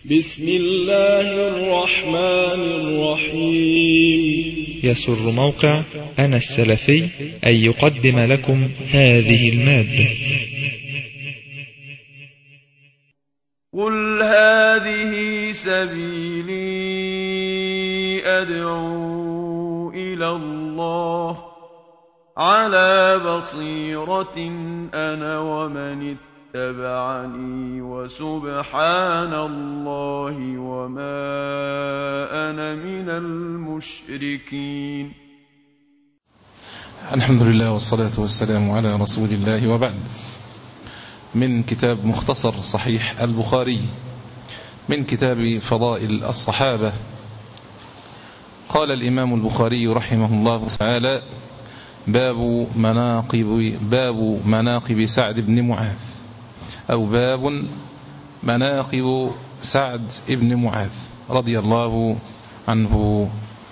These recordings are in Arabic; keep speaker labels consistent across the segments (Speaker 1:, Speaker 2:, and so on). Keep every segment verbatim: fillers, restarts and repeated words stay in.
Speaker 1: بسم الله الرحمن الرحيم.
Speaker 2: يسر موقع أنا السلفي أن يقدم لكم هذه المادة.
Speaker 3: قل هذه سبيلي أدعو إلى الله على بصيرة أنا ومن اتبعني وسبحان الله وما أنا من المشركين.
Speaker 4: الحمد لله والصلاة والسلام على رسول الله، وبعد. من كتاب مختصر صحيح البخاري من كتاب فضائل الصحابة، قال الإمام البخاري رحمه الله تعالى: باب مناقب باب مناقب سعد بن معاذ، أو باب مناقب سعد بن معاذ رضي الله عنه.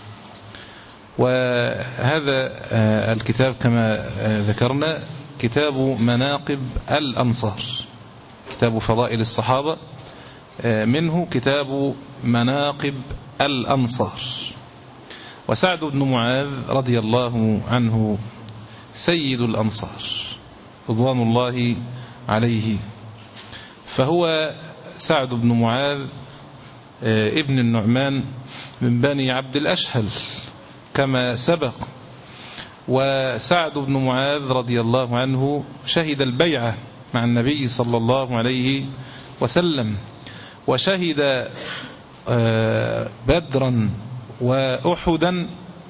Speaker 4: وهذا الكتاب كما ذكرنا كتاب مناقب الأنصار، كتاب فضائل الصحابة، منه كتاب مناقب الأنصار. وسعد بن معاذ رضي الله عنه سيد الأنصار رضوان الله عليه، فهو سعد بن معاذ ابن النعمان من بني عبد الأشهل كما سبق. وسعد بن معاذ رضي الله عنه شهد البيعة مع النبي صلى الله عليه وسلم، وشهد بدرا وأحدا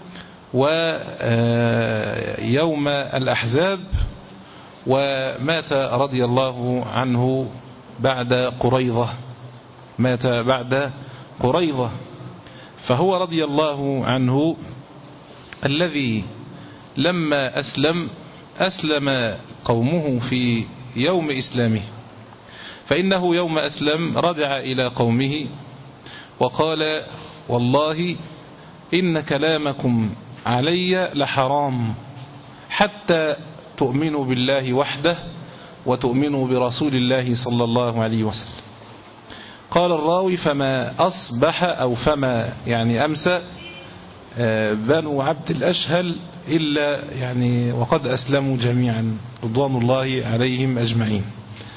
Speaker 4: ويوم الأحزاب، ومات رضي الله عنه بعد قريظة مات بعد قريظة فهو رضي الله عنه الذي لما أسلم أسلم قومه في يوم إسلامه، فإنه يوم أسلم رجع إلى قومه وقال: والله إن كلامكم علي لحرام حتى تؤمنوا بالله وحده وتؤمنوا برسول الله صلى الله عليه وسلم. قال الراوي: فما أصبح أو فما يعني أمسى بنو عبد الأشهل إلا يعني وقد أسلموا جميعا رضوان الله عليهم أجمعين.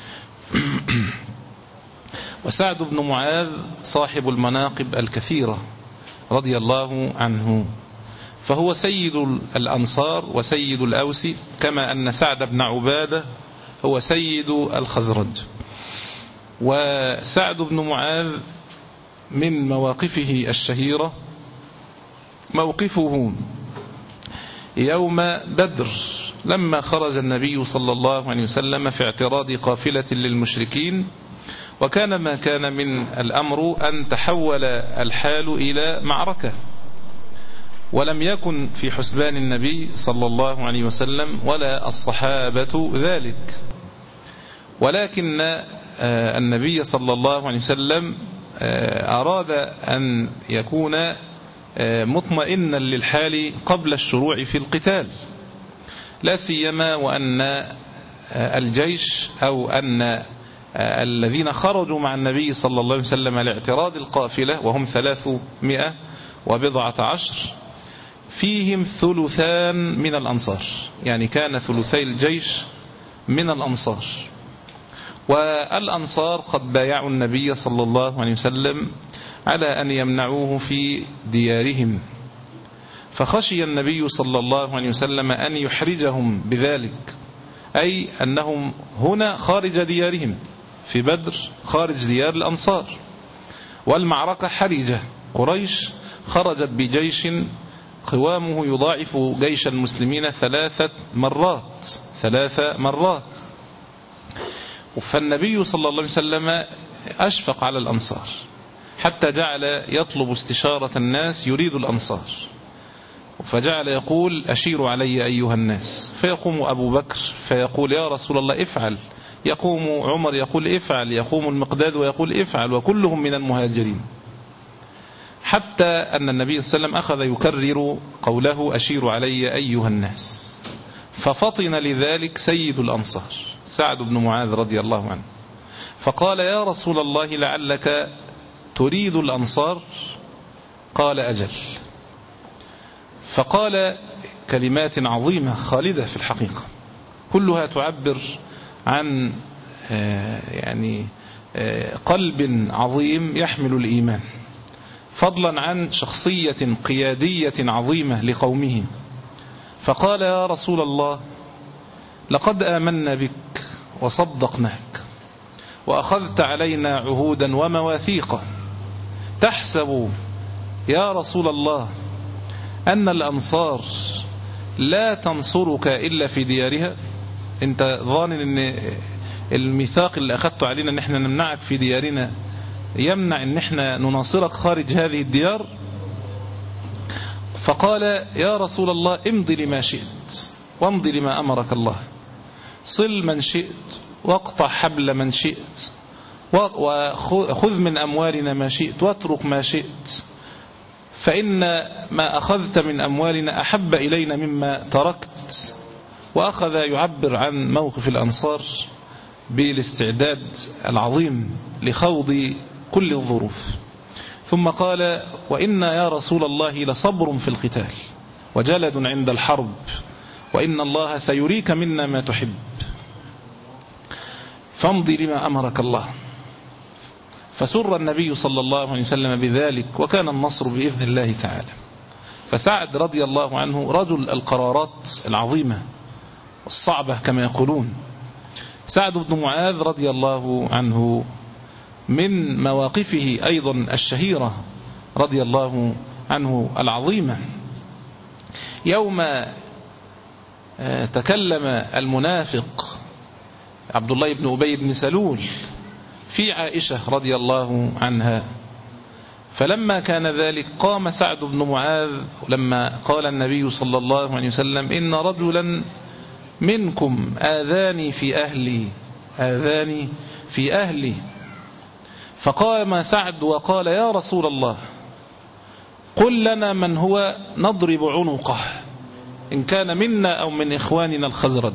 Speaker 4: وسعد بن معاذ صاحب المناقب الكثيرة رضي الله عنه، فهو سيد الأنصار وسيد الأوس، كما أن سعد بن عبادة هو سيد الخزرج. وسعد بن معاذ من مواقفه الشهيرة موقفه يوم بدر، لما خرج النبي صلى الله عليه وسلم في اعتراض قافلة للمشركين، وكان ما كان من الأمر أن تحول الحال إلى معركة، ولم يكن في حسبان النبي صلى الله عليه وسلم ولا الصحابة ذلك، ولكن النبي صلى الله عليه وسلم أراد أن يكون مطمئنا للحال قبل الشروع في القتال، لا سيما وأن الجيش أو أن الذين خرجوا مع النبي صلى الله عليه وسلم لاعتراض القافلة وهم ثلاثمائة وبضعة عشر، فيهم ثلثان من الأنصار، يعني كان ثلثي الجيش من الأنصار. والأنصار قد بايعوا النبي صلى الله عليه وسلم على أن يمنعوه في ديارهم، فخشي النبي صلى الله عليه وسلم أن يحرجهم بذلك، أي أنهم هنا خارج ديارهم، في بدر خارج ديار الأنصار، والمعركة حرجة. قريش خرجت بجيش قوامه يضاعف جيش المسلمين ثلاثة مرات ثلاث مرات فالنبي صلى الله عليه وسلم أشفق على الأنصار، حتى جعل يطلب استشارة الناس يريد الأنصار، فجعل يقول: أشيروا علي أيها الناس. فيقوم أبو بكر فيقول: يا رسول الله افعل، يقوم عمر يقول افعل، يقوم المقداد ويقول افعل، وكلهم من المهاجرين، حتى أن النبي صلى الله عليه وسلم أخذ يكرر قوله: أشيروا علي أيها الناس. ففطن لذلك سيد الأنصار سعد بن معاذ رضي الله عنه، فقال: يا رسول الله لعلك تريد الأنصار؟ قال أجل. فقال كلمات عظيمة خالدة في الحقيقة، كلها تعبر عن يعني قلب عظيم يحمل الإيمان، فضلا عن شخصية قيادية عظيمة لقومه. فقال: يا رسول الله، لقد آمنا بك وصدقناك وأخذت علينا عهودا ومواثيقا، تحسب يا رسول الله أن الأنصار لا تنصرك إلا في ديارها؟ أنت ظانن أن الميثاق اللي أخذته علينا أن احنا نمنعك في ديارنا يمنع أن احنا نناصرك خارج هذه الديار؟ فقال: يا رسول الله، امضي لما شئت وامضي لما أمرك الله، صل من شئت واقطع حبل من شئت وخذ من أموالنا ما شئت واترك ما شئت، فإن ما أخذت من أموالنا أحب إلينا مما تركت. وأخذ يعبر عن موقف الأنصار بالاستعداد العظيم لخوض كل الظروف. ثم قال: وإنا يا رسول الله لصبر في القتال وجلد عند الحرب، وإن الله سيريك منا ما تحب، فامضي لما أمرك الله. فسر النبي صلى الله عليه وسلم بذلك، وكان النصر بإذن الله تعالى. فسعد رضي الله عنه رجل القرارات العظيمة الصعبة كما يقولون. سعد بن معاذ رضي الله عنه من مواقفه أيضا الشهيرة رضي الله عنه العظيمة، يوم تكلم المنافق عبد الله بن أبي بن سلول في عائشة رضي الله عنها، فلما كان ذلك قام سعد بن معاذ لما قال النبي صلى الله عليه وسلم: إن رجلا منكم آذاني في أهلي آذاني في أهلي فقام سعد وقال: يا رسول الله، قل لنا من هو نضرب عنقه إن كان منا أو من إخواننا الخزرج.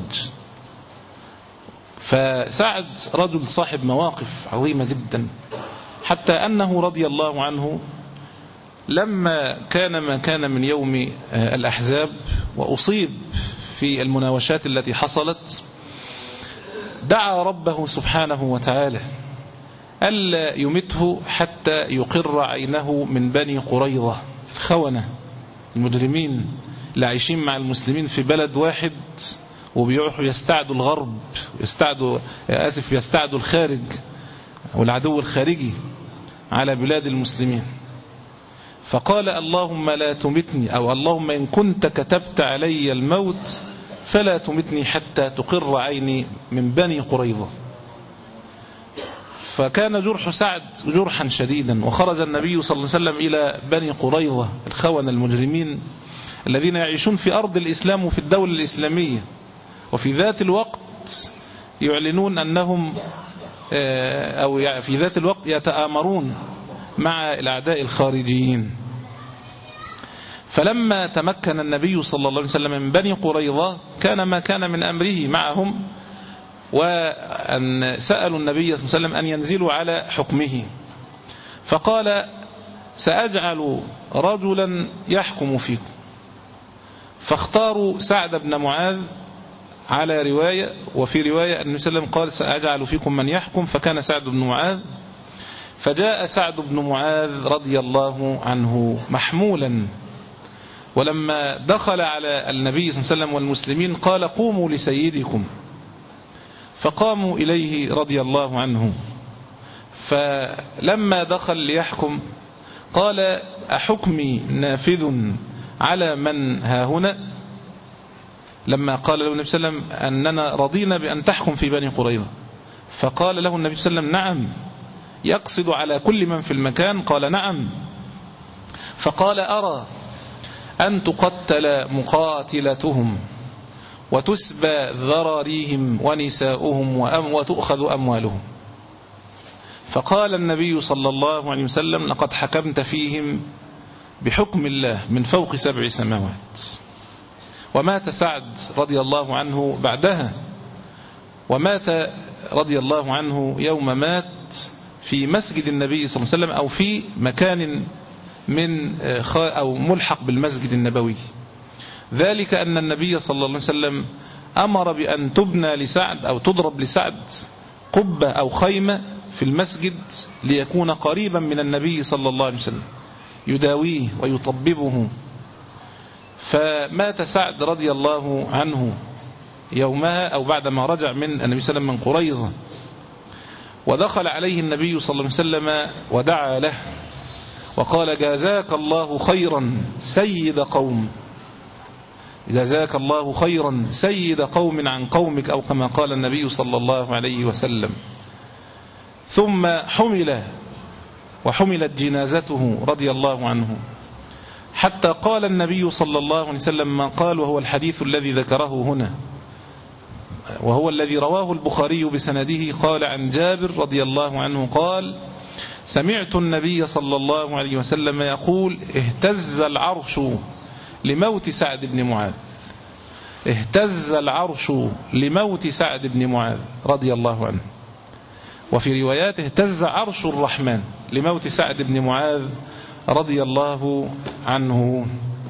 Speaker 4: فسعد رجل صاحب مواقف عظيمة جدا، حتى أنه رضي الله عنه لما كان ما كان من يوم الأحزاب وأصيب في المناوشات التي حصلت، دعا ربه سبحانه وتعالى ألا يمته حتى يقر عينه من بني قريظة الخونة المجرمين اللي عايشين مع المسلمين في بلد واحد، وبيروحوا يستعدوا الغرب يستعدوا آسف يستعدوا الخارج والعدو الخارجي على بلاد المسلمين. فقال: اللهم لا تمتني، أو اللهم إن كنت كتبت علي الموت فلا تمتني حتى تقر عيني من بني قريظة. فكان جرح سعد جرحا شديدا، وخرج النبي صلى الله عليه وسلم إلى بني قريظة الخونة المجرمين الذين يعيشون في أرض الإسلام وفي الدولة الإسلامية، وفي ذات الوقت يعلنون أنهم أو في ذات الوقت يتآمرون مع الأعداء الخارجيين. فلما تمكن النبي صلى الله عليه وسلم من بني قريظة كان ما كان من أمره معهم، وأن سألوا النبي صلى الله عليه وسلم أن ينزلوا على حكمه. فقال: سأجعل رجلا يحكم فيكم. فاختاروا سعد بن معاذ على رواية، وفي رواية أن النبي صلى الله عليه وسلم قال: سأجعل فيكم من يحكم، فكان سعد بن معاذ. فجاء سعد بن معاذ رضي الله عنه محمولا، ولما دخل على النبي صلى الله عليه وسلم والمسلمين قال: قوموا لسيدكم. فقاموا إليه رضي الله عنه. فلما دخل ليحكم قال: أحكمي نافذ على من ها هنا؟ لما قال له النبي صلى الله عليه وسلم أننا رضينا بأن تحكم في بني قريظة، فقال له النبي صلى الله عليه وسلم: نعم، يقصد على كل من في المكان. قال: نعم. فقال: أرى أن تقتل مقاتلتهم وتسبى ذراريهم ونساؤهم وتؤخذ أموالهم. فقال النبي صلى الله عليه وسلم: لقد حكمت فيهم بحكم الله من فوق سبع سماوات. ومات سعد رضي الله عنه بعدها، ومات رضي الله عنه يوم مات في مسجد النبي صلى الله عليه وسلم أو في مكان من أو ملحق بالمسجد النبوي. ذلك أن النبي صلى الله عليه وسلم أمر بأن تبنى لسعد أو تضرب لسعد قبة أو خيمة في المسجد ليكون قريبا من النبي صلى الله عليه وسلم يداويه ويطببه. فمات سعد رضي الله عنه يومها أو بعدما رجع من النبي صلى الله عليه وسلم من قريظة، ودخل عليه النبي صلى الله عليه وسلم ودعا له وقال: جزاك الله خيرا سيد قوم، جزاك الله خيرا سيد قوم عن قومك، أو كما قال النبي صلى الله عليه وسلم. ثم حمل وحملت جنازته رضي الله عنه حتى قال النبي صلى الله عليه وسلم ما قال، وهو الحديث الذي ذكره هنا وهو الذي رواه البخاري بسنده. قال عن جابر رضي الله عنه قال: سمعت النبي صلى الله عليه وسلم يقول: اهتز العرش لموت سعد بن معاذ، اهتز العرش لموت سعد بن معاذ رضي الله عنه. وفي روايات اهتز عرش الرحمن لموت سعد بن معاذ رضي الله عنه.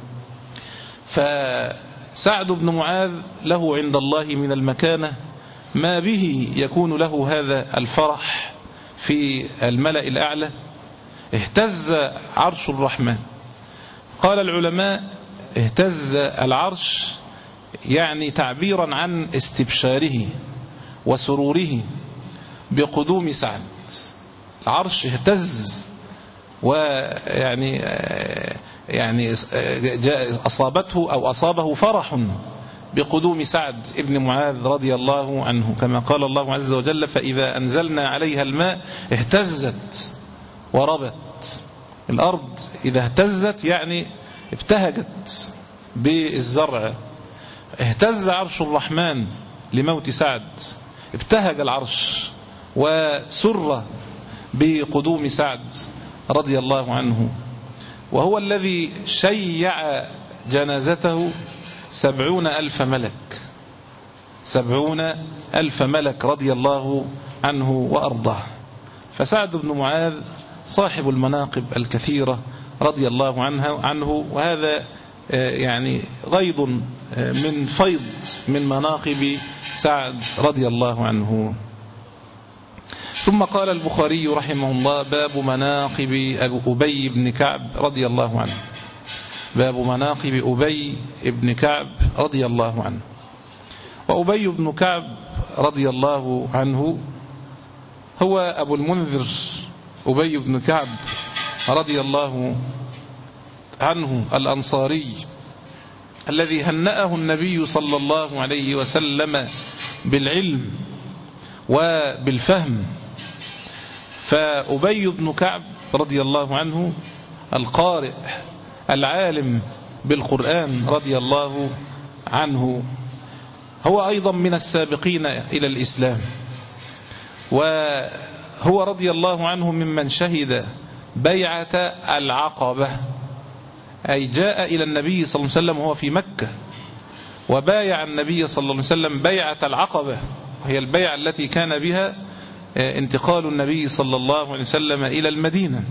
Speaker 4: فسعد بن معاذ له عند الله من المكانة ما به يكون له هذا الفرح في الملأ الأعلى. اهتز عرش الرحمن. قال العلماء: اهتز العرش يعني تعبيرا عن استبشاره وسروره بقدوم سعد. العرش اهتز ويعني يعني أصابته أو أصابه فرح بقدوم سعد ابن معاذ رضي الله عنه، كما قال الله عز وجل: فإذا أنزلنا عليها الماء اهتزت وربت. الأرض إذا اهتزت يعني ابتهجت بالزرع. اهتز عرش الرحمن لموت سعد، ابتهج العرش وسر بقدوم سعد رضي الله عنه. وهو الذي شيع جنازته سبعون ألف ملك، سبعون ألف ملك رضي الله عنه وأرضاه. فسعد بن معاذ صاحب المناقب الكثيرة رضي الله عنه, عنه وهذا يعني غيض من فيض من مناقب سعد رضي الله عنه. ثم قال البخاري رحمه الله: باب مناقب أبي بن كعب رضي الله عنه. باب مناقب أبي بن كعب رضي الله عنه. وأبي بن كعب رضي الله عنه هو أبو المنذر أبي بن كعب رضي الله عنه الأنصاري الذي هنأه النبي صلى الله عليه وسلم بالعلم وبالفهم. فأبي بن كعب رضي الله عنه القارئ العالم بالقرآن رضي الله عنه هو أيضا من السابقين إلى الإسلام، وهو رضي الله عنه ممن شهد بيعة العقبة، أي جاء إلى النبي صلى الله عليه وسلم وهو في مكة وبايع النبي صلى الله عليه وسلم بيعة العقبة، وهي البيعة التي كان بها انتقال النبي صلى الله عليه وسلم إلى المدينة.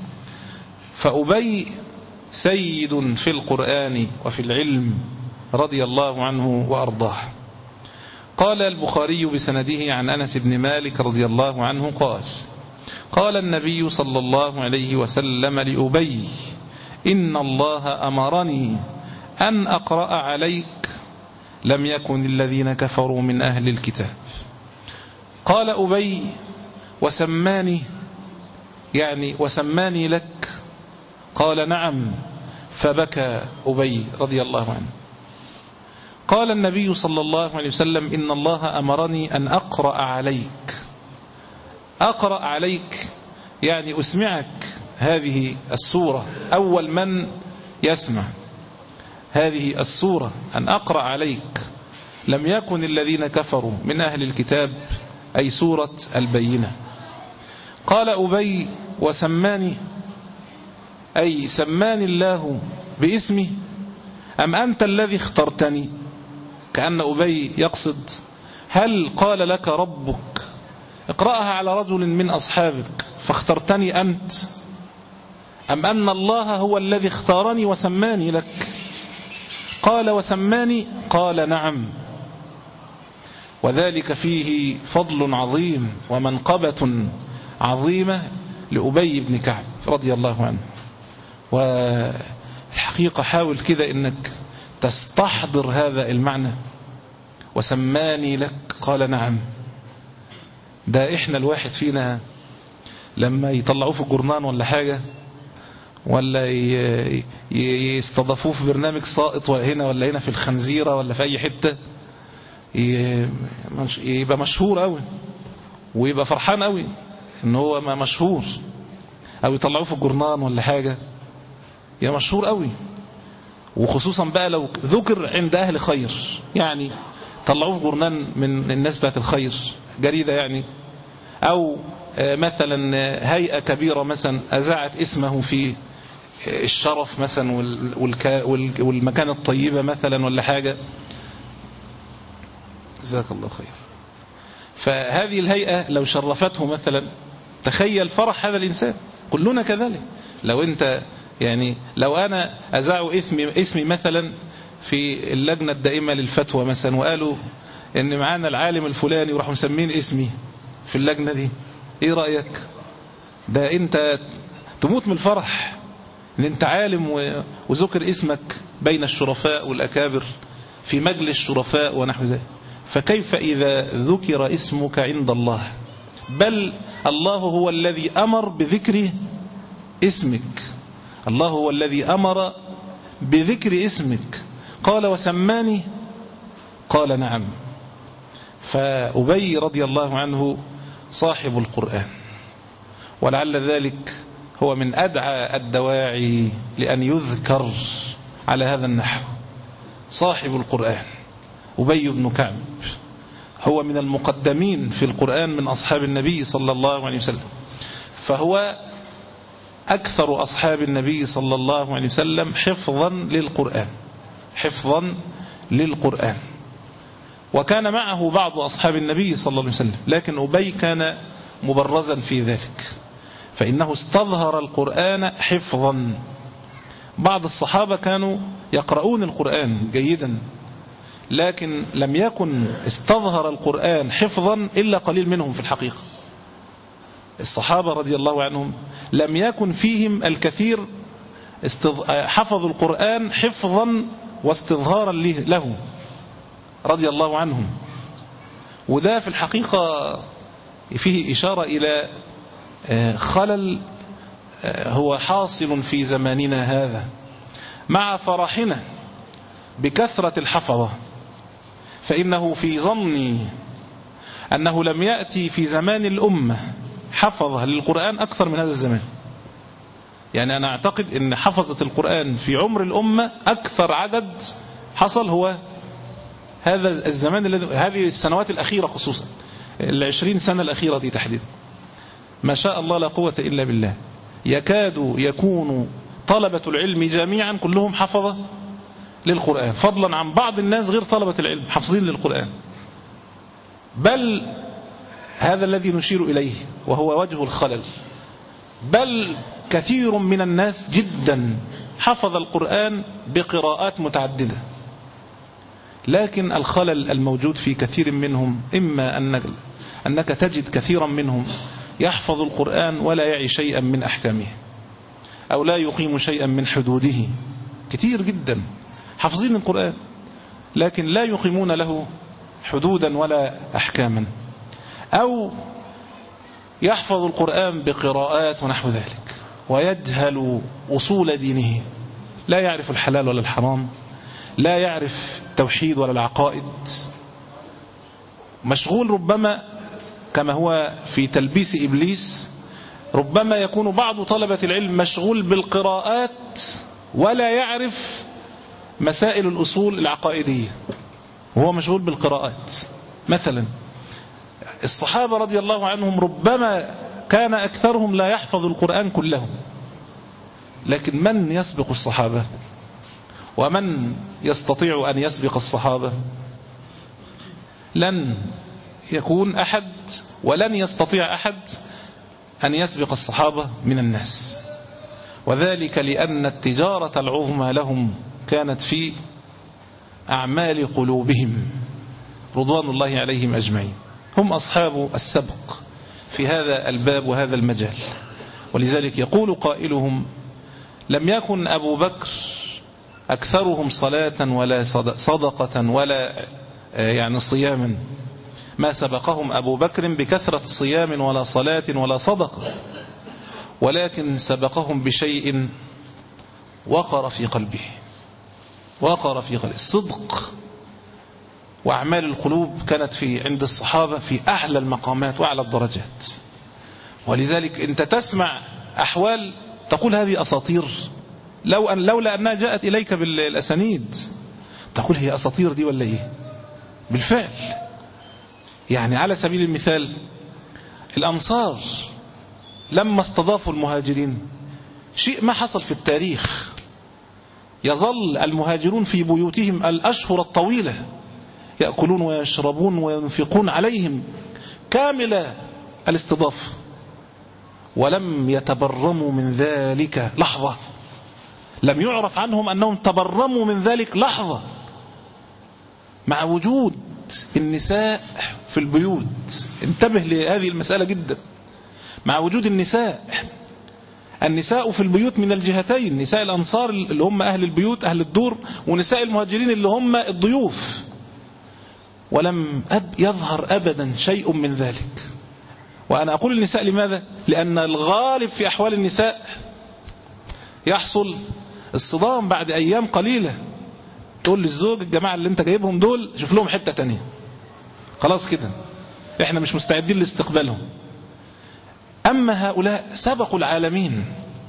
Speaker 4: فأبي سيد في القرآن وفي العلم رضي الله عنه وأرضاه. قال البخاري بسنده عن أنس بن مالك رضي الله عنه قال: قال النبي صلى الله عليه وسلم لأبي: إن الله أمرني أن أقرأ عليك لم يكن الذين كفروا من أهل الكتاب. قال أبي: وسماني يعني وسماني لك؟ قال: نعم. فبكى أبي رضي الله عنه. قال النبي صلى الله عليه وسلم: إن الله أمرني أن أقرأ عليك. أقرأ عليك يعني أسمعك هذه السورة، أول من يسمع هذه السورة أن أقرأ عليك لم يكن الذين كفروا من أهل الكتاب، أي سورة البينة. قال أبي: وسماني أي سماني الله باسمي أم أنت الذي اخترتني؟ كأن أبي يقصد: هل قال لك ربك اقرأها على رجل من أصحابك فاخترتني أنت، أم أن الله هو الذي اختارني وسماني لك؟ قال وسماني؟ قال نعم. وذلك فيه فضل عظيم ومنقبة عظيمة لأبي بن كعب رضي الله عنه. والحقيقة حاول كده إنك تستحضر هذا المعنى، وسماني لك قال نعم. ده إحنا الواحد فينا لما يطلعوه في الجرنان ولا حاجة، ولا يستضافوه في برنامج ساقط هنا ولا هنا في الخنزيرة ولا في أي حتة، يبقى مشهور قوي ويبقى فرحان قوي إن هو ما مشهور، أو يطلعوه في الجرنان ولا حاجة يبقى مشهور قوي. وخصوصا بقى لو ذكر عند أهل خير، يعني طلعوه في جرنان من الناس بتاعت الخير، جريدة يعني، أو مثلا هيئة كبيرة مثلا أذاعت اسمه في الشرف مثلا والمكان الطيبة مثلا ولا حاجة، جزاك الله خير. فهذه الهيئة لو شرفته مثلا، تخيل فرح هذا الإنسان. كلنا كذلك. لو أنت يعني لو أنا أذاع اسمي, اسمي مثلا في اللجنة الدائمة للفتوى مثلا، وقالوا إن معانا العالم الفلاني وراحوا مسمين اسمي في اللجنة دي، إيه رأيك؟ ده أنت تموت من الفرح إن أنت عالم وذكر اسمك بين الشرفاء والأكابر في مجلس الشرفاء ونحو ذلك. فكيف إذا ذكر اسمك عند الله؟ بل الله هو الذي أمر بذكر اسمك، الله هو الذي أمر بذكر اسمك. قال وسماني؟ قال نعم. فأبي رضي الله عنه صاحب القرآن، ولعل ذلك هو من أدعى الدواعي لأن يذكر على هذا النحو. صاحب القرآن أبي بن كعب هو من المقدمين في القرآن من أصحاب النبي صلى الله عليه وسلم، فهو أكثر أصحاب النبي صلى الله عليه وسلم حفظا للقرآن، حفظا للقرآن. وكان معه بعض أصحاب النبي صلى الله عليه وسلم، لكن أبي كان مبرزا في ذلك، فإنه استظهر القرآن حفظا. بعض الصحابة كانوا يقرؤون القرآن جيدا، لكن لم يكن استظهر القرآن حفظا إلا قليل منهم في الحقيقة. الصحابة رضي الله عنهم لم يكن فيهم الكثير حفظوا القرآن حفظا واستظهارا له رضي الله عنهم. وده في الحقيقة فيه إشارة إلى خلل هو حاصل في زماننا هذا، مع فرحنا بكثرة الحفظة، فإنه في ظني أنه لم يأتي في زمان الأمة حفظة للقرآن أكثر من هذا الزمان. يعني أنا أعتقد أن حفظة القرآن في عمر الأمة أكثر عدد حصل هو هذا الزمان الذي هذه السنوات الأخيرة، خصوصا العشرين سنة الأخيرة دي تحديدا. ما شاء الله لا قوة إلا بالله، يكاد يكون طلبة العلم جميعا كلهم حفظة للقرآن، فضلا عن بعض الناس غير طلبة العلم حفظين للقرآن. بل هذا الذي نشير إليه وهو وجه الخلل، بل كثير من الناس جدا حفظ القرآن بقراءات متعددة، لكن الخلل الموجود في كثير منهم إما أنك, أنك تجد كثيرا منهم يحفظ القرآن ولا يعي شيئا من أحكامه، أو لا يقيم شيئا من حدوده. كثير جدا حفظين القرآن لكن لا يقيمون له حدودا ولا أحكاما، أو يحفظ القرآن بقراءات ونحو ذلك ويجهل أصول دينه، لا يعرف الحلال ولا الحرام، لا يعرف التوحيد ولا العقائد، مشغول ربما كما هو في تلبيس إبليس. ربما يكون بعض طلبة العلم مشغول بالقراءات ولا يعرف مسائل الأصول العقائدية، وهو مشغول بالقراءات. مثلا الصحابة رضي الله عنهم ربما كان أكثرهم لا يحفظ القرآن كله، لكن من يسبق الصحابة؟ ومن يستطيع أن يسبق الصحابة؟ لن يكون أحد ولن يستطيع أحد أن يسبق الصحابة من الناس، وذلك لأن التجارة العظمى لهم كانت في أعمال قلوبهم رضوان الله عليهم أجمعين. هم أصحاب السبق في هذا الباب وهذا المجال. ولذلك يقول قائلهم: لم يكن أبو بكر أكثرهم صلاة ولا صدقة ولا يعني صياما، ما سبقهم أبو بكر بكثرة صيام ولا صلاة ولا صدقة، ولكن سبقهم بشيء وقر في قلبه، وقر في قلبه الصدق. وأعمال القلوب كانت في عند الصحابة في أعلى المقامات وأعلى الدرجات. ولذلك أنت تسمع أحوال تقول هذه أساطير، لو أن لولا أنها جاءت إليك بالأسانيد تقول هي أساطير دي ولا إيه؟ بالفعل. يعني على سبيل المثال الأنصار لما استضافوا المهاجرين شيء ما حصل في التاريخ، يظل المهاجرون في بيوتهم الأشهر الطويلة يأكلون ويشربون وينفقون عليهم كامل الاستضافة، ولم يتبرموا من ذلك لحظة. لم يعرف عنهم أنهم تبرموا من ذلك لحظة، مع وجود النساء في البيوت. انتبه لهذه المسألة جدا. مع وجود النساء النساء في البيوت من الجهتين، نساء الأنصار اللي هم أهل البيوت أهل الدور، ونساء المهاجرين اللي هم الضيوف، ولم أب يظهر أبدا شيء من ذلك. وأنا أقول النساء لماذا؟ لأن الغالب في أحوال النساء يحصل الصدام بعد أيام قليلة. تقول للزوج الجماعة اللي انت جايبهم دول شوف لهم حتة تانية، خلاص كده احنا مش مستعدين لاستقبالهم. أما هؤلاء سبقوا العالمين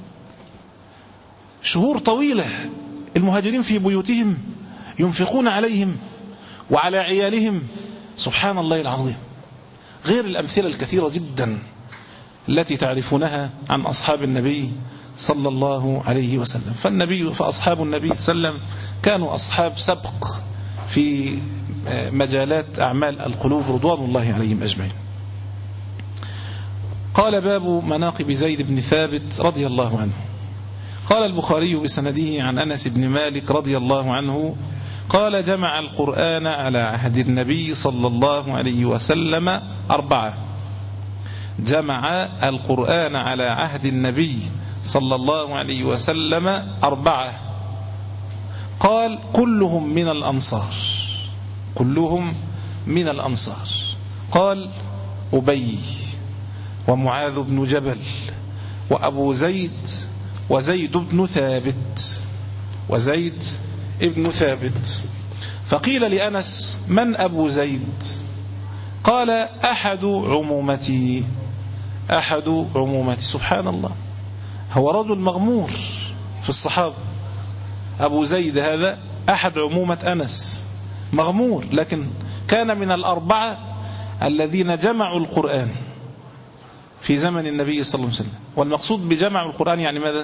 Speaker 4: شهور طويلة، المهاجرين في بيوتهم ينفقون عليهم وعلى عيالهم، سبحان الله العظيم، غير الأمثلة الكثيرة جدا التي تعرفونها عن أصحاب النبي صلى الله عليه وسلم. فالنبي فأصحاب النبي صلى الله عليه وسلم كانوا أصحاب سبق في مجالات أعمال القلوب رضوان الله عليهم أجمعين. قال: باب مناقب زيد بن ثابت رضي الله عنه. قال البخاري بسنده عن أنس بن مالك رضي الله عنه قال: جمع القرآن على عهد النبي صلى الله عليه وسلم أربعة. جمع القرآن على عهد النبي صلى الله عليه وسلم أربعة. قال: كلهم من الأنصار، كلهم من الأنصار. قال: أبي ومعاذ بن جبل وأبو زيد وزيد بن ثابت وزيد ابن ثابت. فقيل لأنس: من أبو زيد؟ قال: أحد عمومتي، أحد عمومتي. سبحان الله، هو رجل مغمور في الصحابة. أبو زيد هذا أحد عمومة أنس، مغمور، لكن كان من الأربعة الذين جمعوا القرآن في زمن النبي صلى الله عليه وسلم. والمقصود بجمع القرآن يعني ماذا؟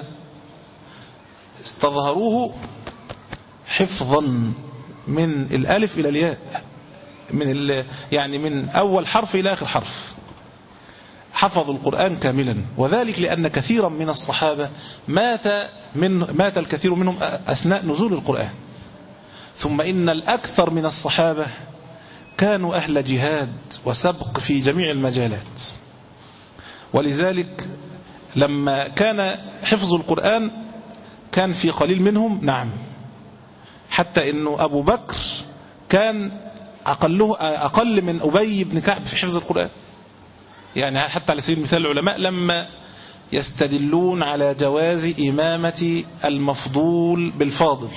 Speaker 4: استظهروه حفظا من الألف إلى الياء، من يعني من أول حرف إلى آخر حرف، حفظوا القرآن كاملا. وذلك لأن كثيرا من الصحابة مات من مات الكثير منهم أثناء نزول القرآن. ثم إن الأكثر من الصحابة كانوا أهل جهاد وسبق في جميع المجالات. ولذلك لما كان حفظ القرآن كان في قليل منهم، نعم، حتى إنه أبو بكر كان أقله أقل من أبي بن كعب في حفظ القرآن. يعني حتى على سبيل المثال العلماء لما يستدلون على جواز إمامة المفضول بالفاضل،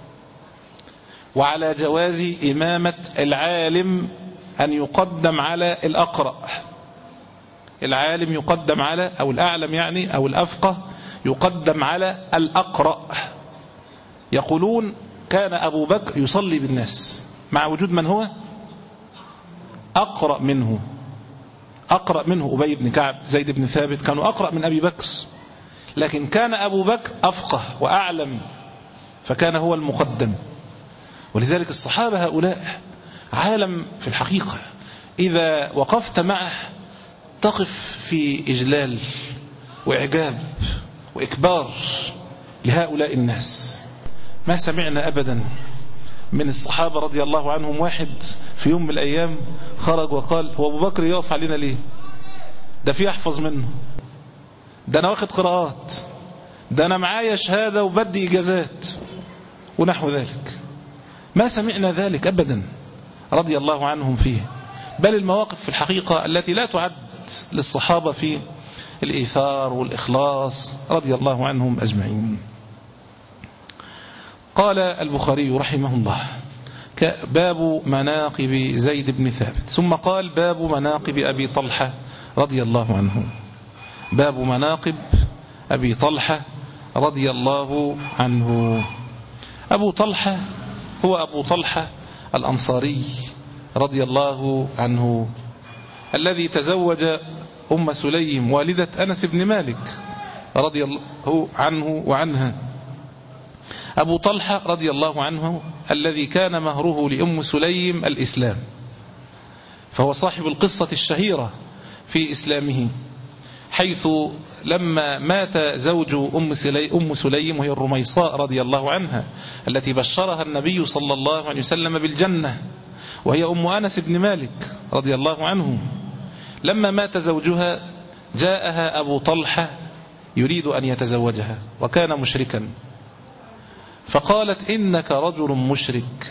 Speaker 4: وعلى جواز إمامة العالم أن يقدم على الأقرأ، العالم يقدم على أو الأعلم يعني أو الأفقه يقدم على الأقرأ، يقولون كان أبو بكر يصلي بالناس مع وجود من هو أقرأ منه، أقرأ منه أبي بن كعب، زيد بن ثابت، كانوا أقرأ من أبي بكر، لكن كان أبو بكر أفقه وأعلم فكان هو المقدم. ولذلك الصحابة هؤلاء عالم في الحقيقة، إذا وقفت معه تقف في إجلال وإعجاب وإكبار لهؤلاء الناس. ما سمعنا أبدا من الصحابة رضي الله عنهم واحد في يوم من الأيام خرج وقال هو أبو بكر يقف علينا ليه؟ ده في أحفظ منه، ده أنا واخد قراءات، ده أنا معايا شهادة وبدي إجازات ونحو ذلك. ما سمعنا ذلك أبدا رضي الله عنهم فيه. بل المواقف في الحقيقة التي لا تعد للصحابة في الإيثار والإخلاص رضي الله عنهم أجمعين. قال البخاري رحمه الله باب مناقب زيد بن ثابت، ثم قال باب مناقب أبي طلحة رضي الله عنه. باب مناقب أبي طلحة رضي الله عنه. أبو طلحة هو أبو طلحة الأنصاري رضي الله عنه الذي تزوج أم سليم والدة أنس بن مالك رضي الله عنه وعنها. أبو طلحة رضي الله عنه الذي كان مهره لأم سليم الإسلام، فهو صاحب القصة الشهيرة في إسلامه، حيث لما مات زوج أم سليم, أم سليم وهي الرميصاء رضي الله عنها التي بشرها النبي صلى الله عليه وسلم بالجنة، وهي أم أنس بن مالك رضي الله عنه، لما مات زوجها جاءها أبو طلحة يريد أن يتزوجها وكان مشركا، فقالت إنك رجل مشرك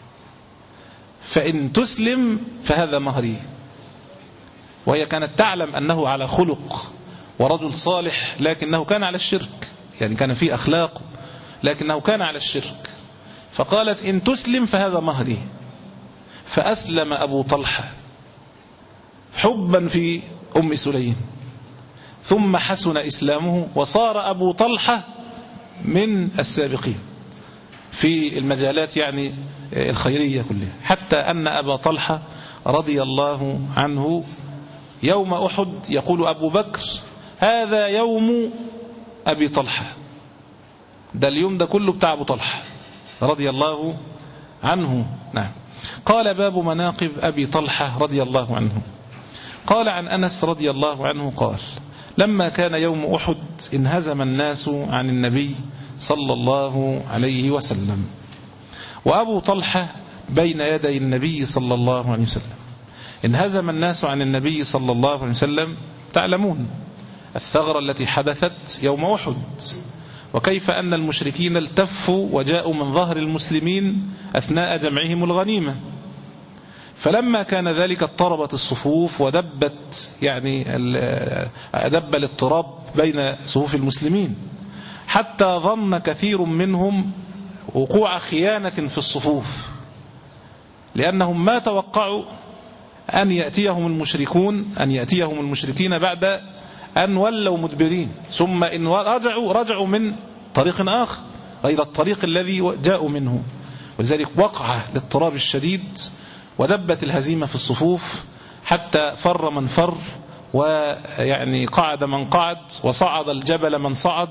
Speaker 4: فإن تسلم فهذا مهري. وهي كانت تعلم أنه على خلق ورجل صالح، لكنه كان على الشرك، يعني كان فيه أخلاق لكنه كان على الشرك. فقالت إن تسلم فهذا مهري. فأسلم أبو طلحة حبا في أم سليم، ثم حسن إسلامه وصار أبو طلحة من السابقين في المجالات يعني الخيرية كلها، حتى أن أبا طلحة رضي الله عنه يوم أحد يقول أبو بكر هذا يوم أبي طلحة، ده اليوم ده كله بتاع أبو طلحة رضي الله عنه. نعم. قال باب مناقب أبي طلحة رضي الله عنه. قال عن أنس رضي الله عنه قال لما كان يوم أحد انهزم الناس عن النبي صلى الله عليه وسلم، وأبو طلحة بين يدي النبي صلى الله عليه وسلم. انهزم الناس عن النبي صلى الله عليه وسلم، تعلمون الثغرة التي حدثت يوم أحد، وكيف أن المشركين التفوا وجاءوا من ظهر المسلمين أثناء جمعهم الغنيمة. فلما كان ذلك اضطربت الصفوف ودبت يعني دب الاضطراب بين صفوف المسلمين، حتى ظن كثير منهم وقوع خيانة في الصفوف، لأنهم ما توقعوا أن يأتيهم المشركون أن يأتيهم المشركين بعد أن ولوا مدبرين، ثم إن رجعوا رجعوا من طريق آخر غير الطريق الذي جاءوا منه. ولذلك وقع الاضطراب الشديد ودبت الهزيمة في الصفوف، حتى فر من فر، ويعني قعد من قعد، وصعد الجبل من صعد،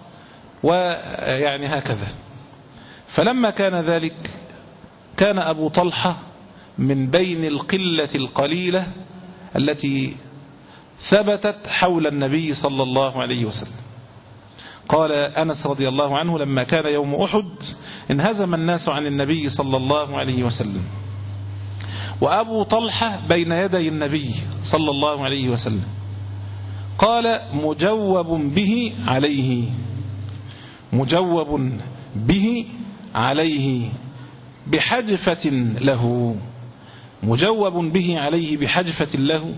Speaker 4: ويعني هكذا. فلما كان ذلك كان أبو طلحة من بين القلة القليلة التي ثبتت حول النبي صلى الله عليه وسلم. قال أنس رضي الله عنه لما كان يوم أحد انهزم الناس عن النبي صلى الله عليه وسلم، وأبو طلحة بين يدي النبي صلى الله عليه وسلم. قال مجوب به عليه، مجوب به عليه بحجفة له، مجوب به عليه بحجفة له.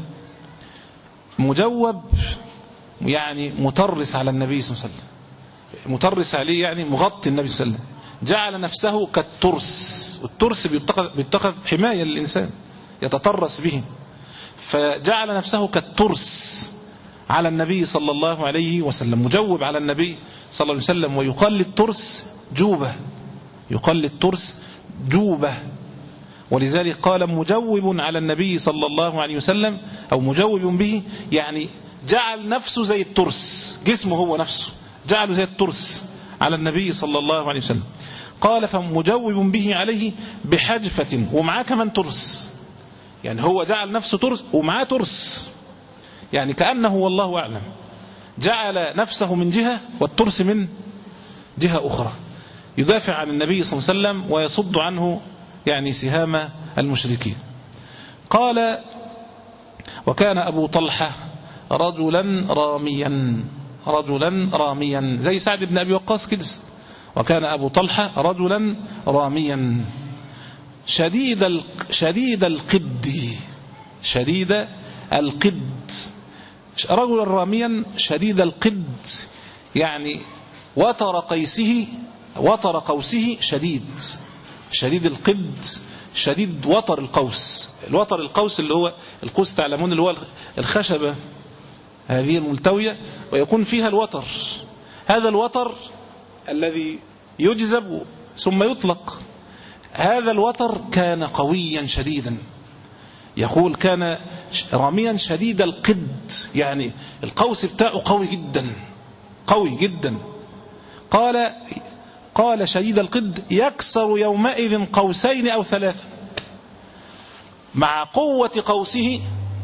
Speaker 4: مجوب يعني مترس على النبي صلى الله عليه وسلم، مترس عليه يعني مغطي النبي صلى الله عليه وسلم، جعل نفسه كالترس. والترس بيتخذ, بيتخذ حماية للإنسان يتطرس به، فجعل نفسه كالترس على النبي صلى الله عليه وسلم، مجوب على النبي صلى الله عليه وسلم. ويقال للترس جوبة، يقال للترس جوبة. ولذلك قال مجوب على النبي صلى الله عليه وسلم، أو مجوب به يعني جعل نفسه زي الترس، جسمه هو نفسه جعله زي الترس على النبي صلى الله عليه وسلم. قال فمجوب به عليه بحجفة، ومعاه كمان ترس، يعني هو جعل نفسه ترس ومعاه ترس، يعني كأنه والله أعلم جعل نفسه من جهة والترس من جهة أخرى، يدافع عن النبي صلى الله عليه وسلم ويصد عنه يعني سهام المشركين. قال: وكان أبو طلحة رجلا راميا، رجلا راميا زي سعد بن أبي وقاص كده. وكان أبو طلحة رجلا راميا شديد شديد القد، شديد القد، رجلا راميا شديد القد، يعني وتر قيسه وتر قوسه شديد، شديد القد، شديد وتر القوس. الوتر القوس اللي هو القوس تعلمون اللي هو الخشبة هذه الملتوية ويكون فيها الوتر، هذا الوتر الذي يجذب ثم يطلق، هذا الوتر كان قويا شديدا. يقول كان راميا شديد القد، يعني القوس بتاعه قوي جدا، قوي جدا. قال قال شديد القد يكسر يومئذ قوسين أو ثلاثة، مع قوة قوسه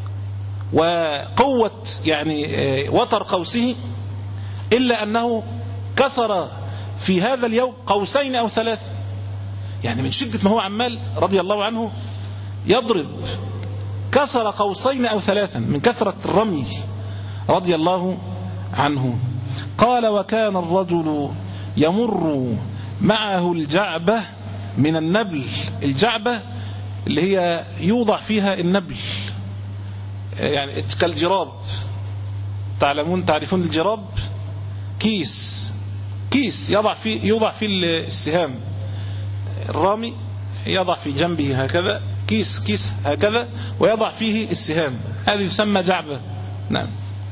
Speaker 4: وقوة يعني وتر قوسه، إلا أنه كسر في هذا اليوم قوسين أو ثلاثة، يعني من شدة ما هو عمال رضي الله عنه يضرب، كسر قوسين أو ثلاثا من كثرة الرمي رضي الله عنه. قال: وكان الرجل يمر معه الجعبة من النبل، الجعبة اللي هي يوضع فيها النبل، يعني كالجراب، تعلمون تعرفون الجراب، كيس كيس يضع فيه يوضع فيه السهام، الرامي يضع في جنبه هكذا كيس كيس هكذا ويضع فيه السهام، هذه يسمى جعبة. نعم.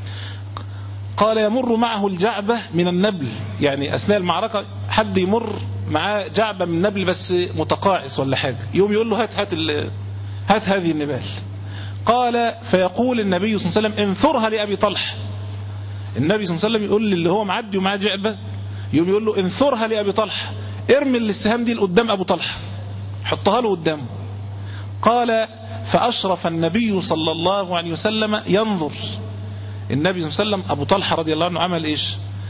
Speaker 4: قال: يمر معه الجعبة من النبل، يعني أثناء المعركة حد يمر معاه جعبة من النبل بس متقاعس ولا حاجة، يوم يقول له هات هات هات هذه النبال. قال: فيقول النبي صلى الله عليه وسلم: انثرها لأبي طلحة. النبي صلى الله عليه وسلم يقول اللي هو معدي ومعاه جعبة، يوم يقول له: انثرها لأبي طلحة، ارمي السهام دي قدام أبو طلحة، حطها له قدامه. قال: فأشرف النبي صلى الله عليه وسلم ينظر. النبي صلى الله عليه وسلم أبو طلحة رضي الله عنه عمل إيش؟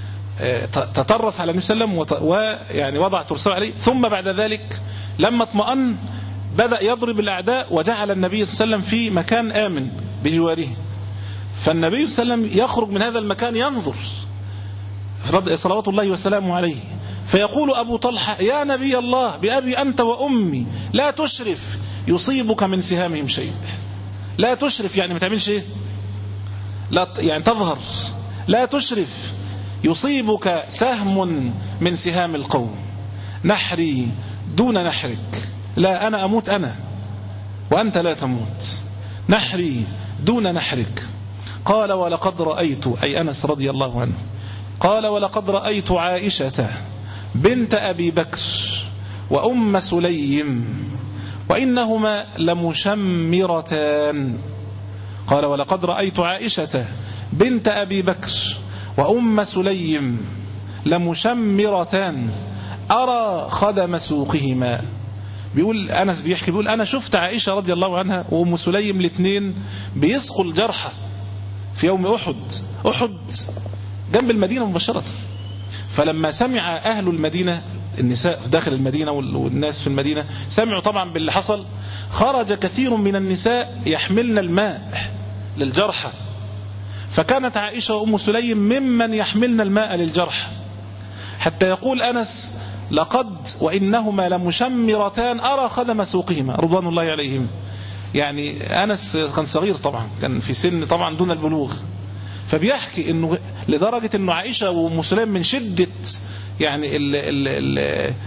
Speaker 4: تترس على النبي صلى الله عليه وسلم ويعني وضع ترسه عليه، ثم بعد ذلك لما اطمأن بدأ يضرب الأعداء، وجعل النبي صلى الله عليه وسلم في مكان آمن بجواره. فالنبي صلى الله عليه وسلم يخرج من هذا المكان ينظر صلوات الله وسلامه عليه، فيقول أبو طلحة: يا نبي الله بأبي أنت وأمي لا تشرف يصيبك من سهامهم شيء. لا تشرف يعني ما تعملش ايه، لا يعني تظهر، لا تشرف يصيبك سهم من سهام القوم، نحري دون نحرك، لا أنا أموت أنا وأنت لا تموت، نحري دون نحرك. قال: ولقد رأيت، أي أنس رضي الله عنه، قال: ولقد رأيت عائشة بنت أبي بكر وأم سليم وإنهما لمشمرتان. قال: ولقد رأيت عائشة بنت أبي بكر وأم سليم لمشمرتان أرى خدم سوقهما. بيقول أنس بيحكي، بيقول أنا شفت عائشة رضي الله عنها وأم سليم الاثنين بيسقوا الجرحى في يوم أحد. أحد جنب المدينة مباشرة. فلما سمع أهل المدينة، النساء داخل المدينة والناس في المدينة، سمعوا طبعا باللي حصل، خرج كثير من النساء يحملن الماء للجرحى، فكانت عائشة وأم سليم ممن يحملن الماء للجرحى، حتى يقول أنس: لقد وإنهما لمشمرتان أرى خدم سوقهما رضوان الله عليهم. يعني أنس كان صغير طبعا، كان في سن طبعا دون البلوغ، فبيحكي إنه لدرجة إنه عائشة وأم سليم من شدة يعني ال ال ال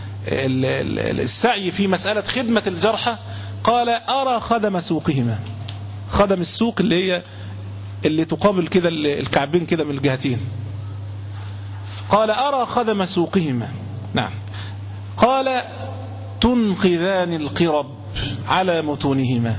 Speaker 4: ال ال السعي في مسألة خدمة الجرحى، قال: أرى خدم سوقهما. خدم السوق اللي هي اللي تقابل كده الكعبين كده من الجهتين. قال: أرى خدم سوقهما. نعم. قال: تنقذان القرب على متونهما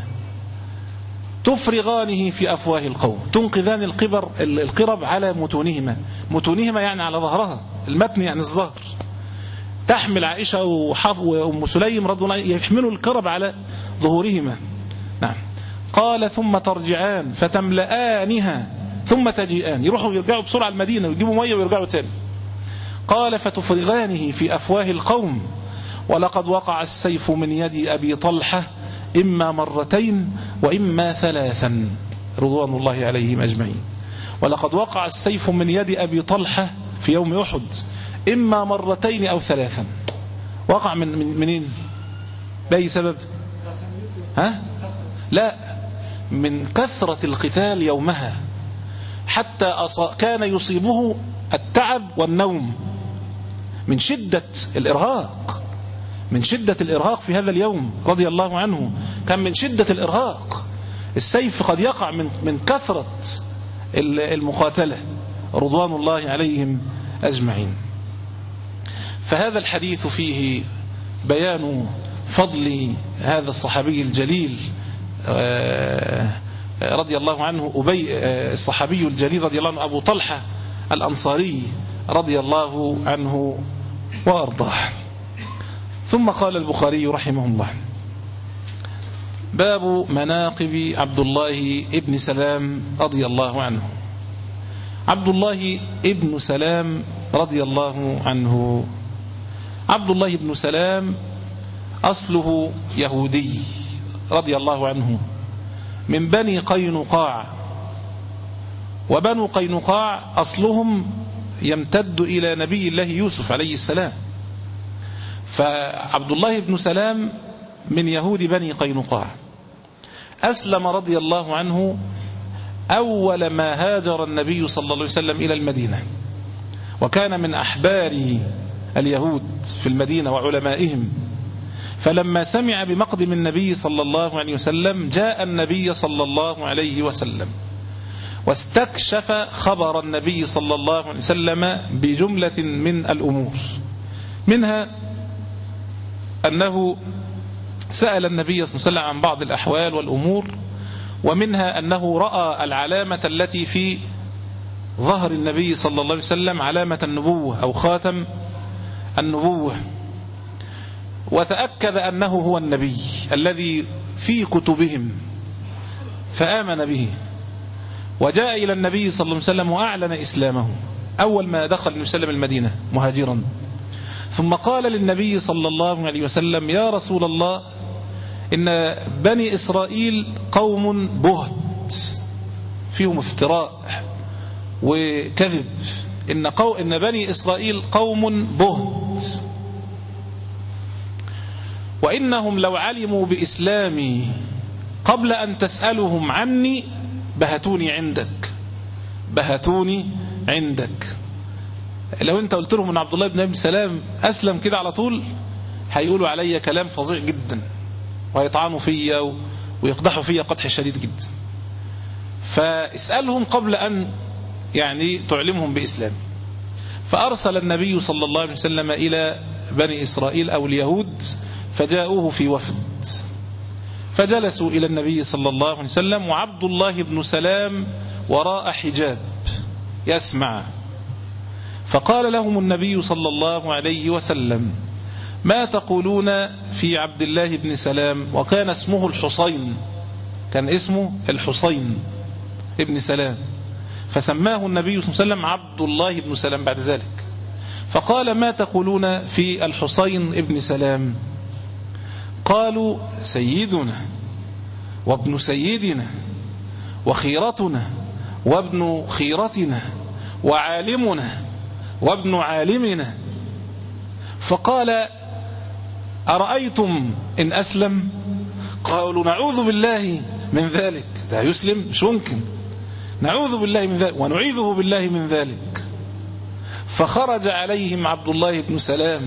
Speaker 4: تفرغانه في أفواه القوم. تنقذان القبر القرب على متونهما، متونهما يعني على ظهرها، المتن يعني الظهر. تحمل عائشة وأم سليم رضي الله عنها يحملوا القرب على ظهورهما. نعم. قال: ثم ترجعان فتملآنها ثم تجيئان، يروحوا يرجعوا بسرعة المدينة ويجيبوا مية ويرجعوا تاني. قال فتفرغانه في أفواه القوم، ولقد وقع السيف من يد أبي طلحة إما مرتين وإما ثلاثا رضوان الله عليهم أجمعين. ولقد وقع السيف من يد أبي طلحة في يوم أحد إما مرتين أو ثلاثا. وقع من من منين؟ بأي سبب؟ ها؟ لا، من كثرة القتال يومها، حتى كان يصيبه التعب والنوم من شدة الإرهاق، من شدة الإرهاق في هذا اليوم رضي الله عنه، كان من شدة الإرهاق. السيف قد يقع من من كثرة المقاتلة رضوان الله عليهم أجمعين. فهذا الحديث فيه بيان فضل هذا الصحابي الجليل رضي الله عنه، أبي الصحابي الجليل رضي الله عنه أبو طلحة الأنصاري رضي الله عنه وأرضاه. ثم قال البخاري رحمه الله: باب مناقب عبد الله ابن سلام رضي الله عنه. عبد الله ابن سلام رضي الله عنه، عبد الله ابن سلام أصله يهودي رضي الله عنه من بني قينقاع، وبنو قينقاع أصلهم يمتد إلى نبي الله يوسف عليه السلام. فعبد الله بن سلام من يهود بني قينقاع، أسلم رضي الله عنه أول ما هاجر النبي صلى الله عليه وسلم إلى المدينة، وكان من أحبار اليهود في المدينة وعلمائهم. فلما سمع بمقدم النبي صلى الله عليه وسلم جاء النبي صلى الله عليه وسلم واستكشف خبر النبي صلى الله عليه وسلم بجملة من الأمور، منها أنه سأل النبي صلى الله عليه وسلم عن بعض الأحوال والأمور، ومنها أنه رأى العلامة التي في ظهر النبي صلى الله عليه وسلم، علامة النبوة أو خاتم النبوة، وتأكد أنه هو النبي الذي في كتبهم فآمن به، وجاء إلى النبي صلى الله عليه وسلم وأعلن إسلامه أول ما دخل النبي صلى الله عليه وسلم المدينة مهاجرا. ثم قال للنبي صلى الله عليه وسلم: يا رسول الله، إن بني إسرائيل قوم بهت، فيهم افتراء وكذب، إن, قو... إن بني إسرائيل قوم بهت، وإنهم لو علموا بإسلامي قبل أن تسألهم عني بهتوني عندك، بهتوني عندك. لو أنت قلت لهم أن عبد الله بن سلام أسلم كده على طول هيقولوا علي كلام فظيع جدا، ويطعنوا فيا ويقدحوا فيا قدح شديد جدا، فاسألهم قبل أن يعني تعلمهم بإسلام. فأرسل النبي صلى الله عليه وسلم إلى بني إسرائيل أو اليهود، فجاءوه في وفد، فجلسوا إلى النبي صلى الله عليه وسلم، وعبد الله بن سلام وراء حجاب يسمع. فقال لهم النبي صلى الله عليه وسلم: ما تقولون في عبد الله بن سلام؟ وكان اسمه الحصين، كان اسمه الحصين ابن سلام، فسماه النبي صلى الله عليه وسلم عبد الله بن سلام بعد ذلك. فقال: ما تقولون في الحصين ابن سلام؟ قالوا: سيدنا وابن سيدنا وخيرتنا وابن خيرتنا وعالمنا وابن عالمنا. فقال: أرأيتم إن أسلم؟ قالوا: نعوذ بالله من ذلك، لا يسلم، مش ممكن، نعوذ بالله من ذلك ونعيذه بالله من ذلك. فخرج عليهم عبد الله بن سلام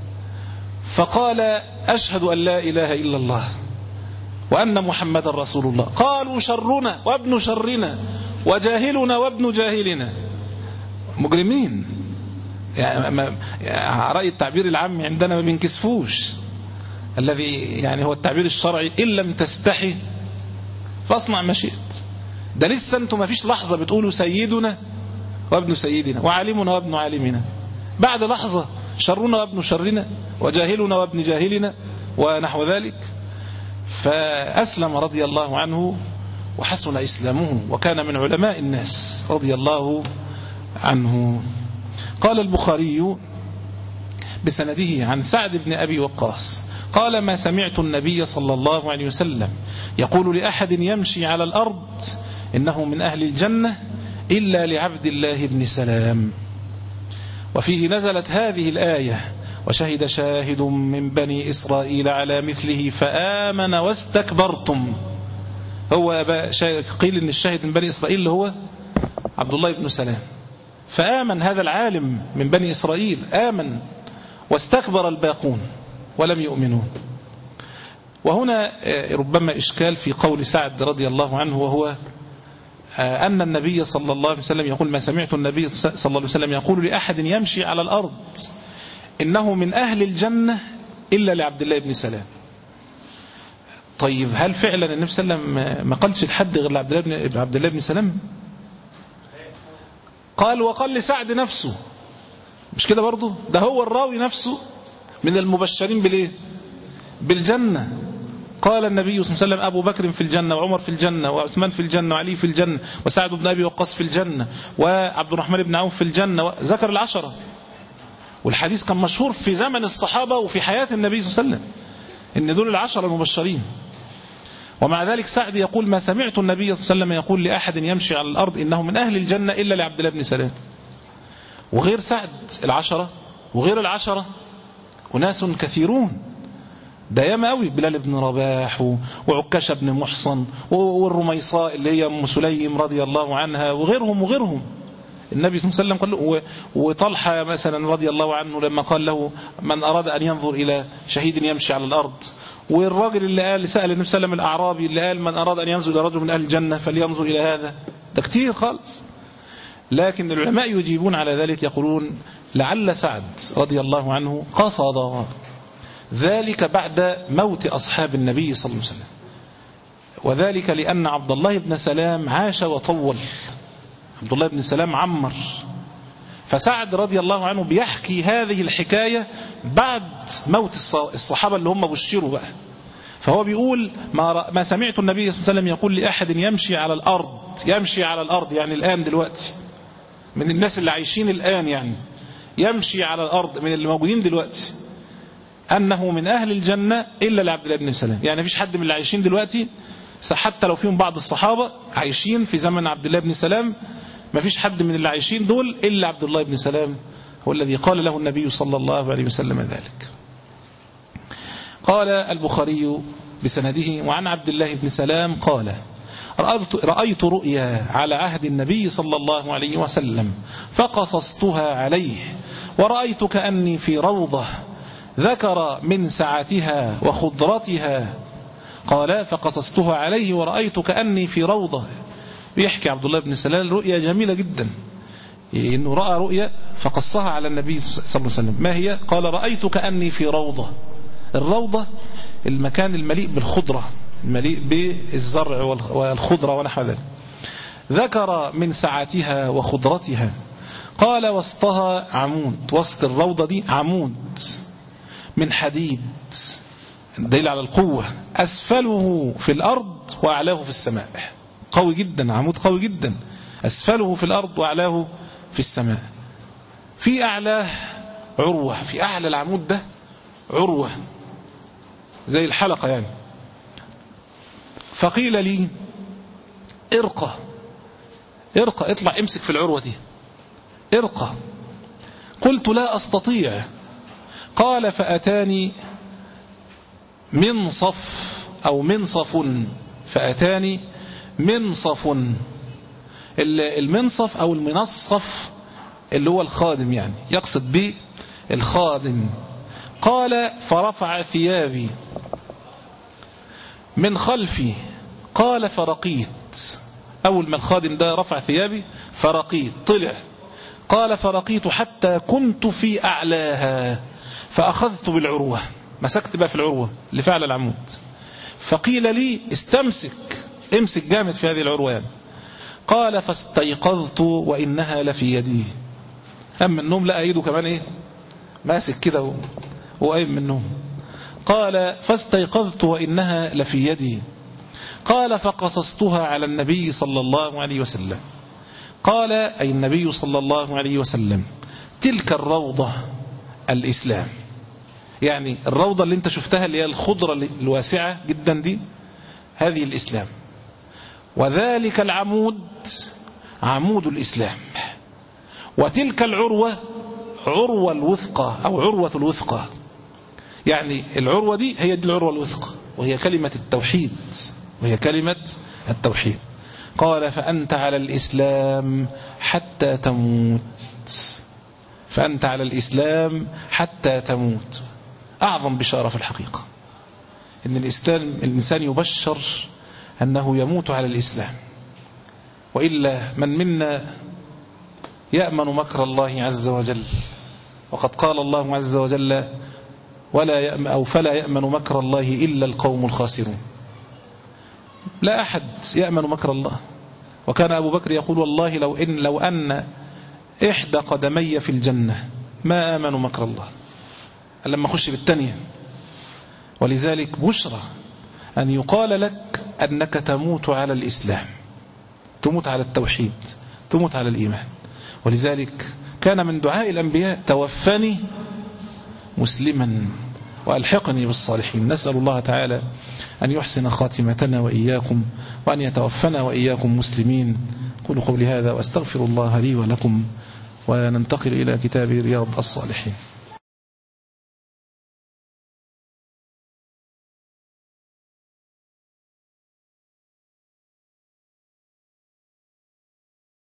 Speaker 4: فقال: أشهد أن لا إله إلا الله وأن محمد رسول الله. قالوا: شرنا وابن شرنا وجاهلنا وابن جاهلنا، مجرمين يعني، ما يعني رأي التعبير العام عندنا ما بنكسفوش، الذي يعني هو التعبير الشرعي: إن لم تستحي فاصنع ما شئت. ده لسه انتم ما فيش لحظة بتقولوا سيدنا وابن سيدنا وعالمنا وابن عالمنا، بعد لحظة شرنا وابن شرنا وجاهلنا وابن جاهلنا ونحو ذلك. فأسلم رضي الله عنه وحسن إسلامه وكان من علماء الناس رضي الله عنه. قال البخاري بسنده عن سعد بن أبي وقاص قال ما سمعت النبي صلى الله عليه وسلم يقول لأحد يمشي على الأرض إنه من أهل الجنة إلا لعبد الله بن سلام. وفيه نزلت هذه الآية وشهد شاهد من بني إسرائيل على مثله فآمن واستكبرتم. هو قيل إن الشاهد من بني إسرائيل اللي هو عبد الله بن سلام، فآمن هذا العالم من بني إسرائيل آمن واستكبر الباقون ولم يؤمنون. وهنا ربما إشكال في قول سعد رضي الله عنه، وهو أن النبي صلى الله عليه وسلم يقول ما سمعت النبي صلى الله عليه وسلم يقول لأحد يمشي على الأرض إنه من أهل الجنة إلا لعبد الله بن سلام. طيب هل فعلا النبي صلى الله عليه وسلم ما قالش لحد غير لعبد الله بن عبد الله بن سلام؟ قال وقال لسعد نفسه، مش كده برضه؟ ده هو الراوي نفسه من المبشرين بالايه؟ بالجنة. قال النبي صلى الله عليه وسلم أبو بكر في الجنة وعمر في الجنة وعثمان في الجنة وعلي في الجنة وسعد بن أبي وقاص في الجنة وعبد الرحمن بن عوف في الجنة، ذكر العشرة. والحديث كان مشهور في زمن الصحابة وفي حياة النبي صلى الله عليه وسلم إن دول العشرة المبشرين. ومع ذلك سعد يقول ما سمعت النبي صلى الله عليه وسلم يقول لأحد يمشي على الأرض إنه من أهل الجنة إلا لعبد الله بن سلام. وغير سعد العشرة وغير العشرة أناس كثيرون، ده ياما قوي، بلال بن رباح وعكاشة بن محصن والرميصاء اللي هي أم سليم رضي الله عنها وغيرهم وغيرهم. النبي صلى الله عليه وسلم قال له، وطلحة مثلا رضي الله عنه لما قال له من أراد أن ينظر إلى شهيد يمشي على الأرض، والراجل اللي قال سأل النبي صلى الله عليه وسلم الأعرابي اللي قال من أراد أن ينظر إلى رجل من أهل الجنة فلينظر إلى هذا. ده كتير خالص. لكن العلماء يجيبون على ذلك يقولون لعل سعد رضي الله عنه قصد ذلك بعد موت أصحاب النبي صلى الله عليه وسلم، وذلك لأن عبد الله بن سلام عاش وطول. عبد الله بن سلام عمر، فسعد رضي الله عنه بيحكي هذه الحكاية بعد موت الصحابة اللي هم بشروا بقى. فهو بيقول ما, ما سمعت النبي صلى الله عليه وسلم يقول لأحد يمشي على الأرض، يمشي على الأرض يعني الآن دلوقتي، من الناس اللي عايشين الآن، يعني يمشي على الأرض من اللي موجودين دلوقتي، أنه من أهل الجنة إلا لعبد الله بن سلام. يعني مفيش حد من اللي عايشين دلوقتي، حتى لو فيهم بعض الصحابة عايشين في زمن عبد الله بن سلام، مفيش حد من اللي عايشين دول إلا عبد الله بن سلام هو الذي قال له النبي صلى الله عليه وسلم ذلك. قال البخاري بسنده وعن عبد الله بن سلام قال رأيت رؤيا على عهد النبي صلى الله عليه وسلم فقصصتها عليه ورأيت كأني في روضة ذكر من سعتها وخضرتها. قال فقصصتها عليه ورأيت كأني في روضة. بيحكي عبد الله بن سلام رؤيا جميلة جدا، إنه رأى رؤيا فقصها على النبي صلى الله عليه وسلم. ما هي؟ قال رأيت كأني في روضة. الروضة المكان المليء بالخضرة، المليء بالزرع والخضرة ونحو ذلك. ذكر من سعتها وخضرتها. قال وسطها عمود، وسط الروضة دي عمود من حديد دليل على القوة، أسفله في الأرض وأعلاه في السماء. قوي جدا، عمود قوي جدا، أسفله في الأرض وأعلاه في السماء. في أعلاه عروة، في أعلى العمود ده عروة زي الحلقة يعني. فقيل لي ارقى ارقى اطلع امسك في العروة دي ارقى. قلت لا أستطيع. قال فأتاني منصف أو منصف، فأتاني منصف. المنصف أو المنصف اللي هو الخادم، يعني يقصد به الخادم. قال فرفع ثيابي من خلفي. قال فرقيت. أول ما الخادم ده رفع ثيابي فرقيت، طلع. قال فرقيت حتى كنت في أعلاها فأخذت بالعروة، مسكت بقى في العروة اللي فعل العمود. فقيل لي استمسك، امسك جامد في هذه العروة يعني. قال فاستيقظت وإنها لفي يدي. أما النوم لقى يده كمان إيه ماسك كده وقايم من النوم. قال فاستيقظت وإنها لفي يدي. قال فقصصتها على النبي صلى الله عليه وسلم. قال أي النبي صلى الله عليه وسلم تلك الروضة الإسلام، يعني الروضة اللي انت شفتها اللي هي الخضرة الواسعة جدا دي، هذه الإسلام. وذلك العمود عمود الإسلام، وتلك العروة عروة الوثقى أو عروة الوثقى، يعني العروة دي هي دي العروة الوثقى، وهي كلمة التوحيد، وهي كلمة التوحيد. قال فأنت على الإسلام حتى تموت، فأنت على الإسلام حتى تموت. أعظم بشارة في الحقيقة إن الإسلام الإنسان يبشر أنه يموت على الإسلام، وإلا من منا يأمن مكر الله عز وجل؟ وقد قال الله عز وجل ولا يأمن أو فلا يأمن مكر الله إلا القوم الخاسرون. لا أحد يأمن مكر الله. وكان أبو بكر يقول والله لو إن لو أن إحدى قدمي في الجنة ما آمن مكر الله، لما أخش بالتانية. ولذلك بشرى أن يقال لك أنك تموت على الإسلام، تموت على التوحيد، تموت على الإيمان. ولذلك كان من دعاء الأنبياء توفني مسلما وألحقني بالصالحين. نسأل الله تعالى أن يحسن خاتمتنا وإياكم، وأن يتوفنا وإياكم مسلمين. قولوا قولي هذا وأستغفر الله لي ولكم، وننتقل إلى كتاب رياض الصالحين.